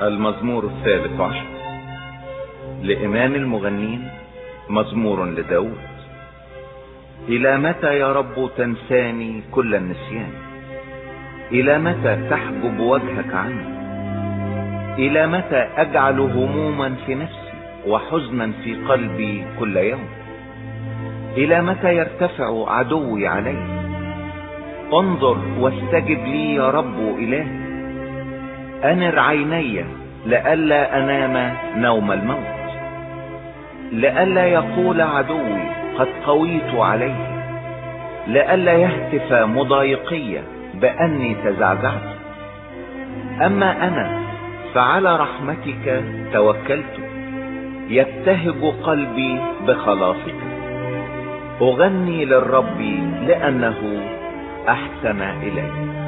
المزمور 13 لإمام المغنين، مزمور لداود. إلى متى يا رب تنساني كل النسيان؟ إلى متى تحجب وجهك عني؟ إلى متى أجعل هموما في نفسي وحزنا في قلبي كل يوم؟ إلى متى يرتفع عدوي علي؟ انظر واستجب لي يا رب إلهي. أنر عيني لئلا أنام نوم الموت، لئلا يقول عدوي قد قويت عليه، لئلا يهتف مضايقي بأني تزعزعت. أما أنا فعلى رحمتك توكلت، يبتهج قلبي بخلاصك. أغني للرب لأنه أحسن إلي.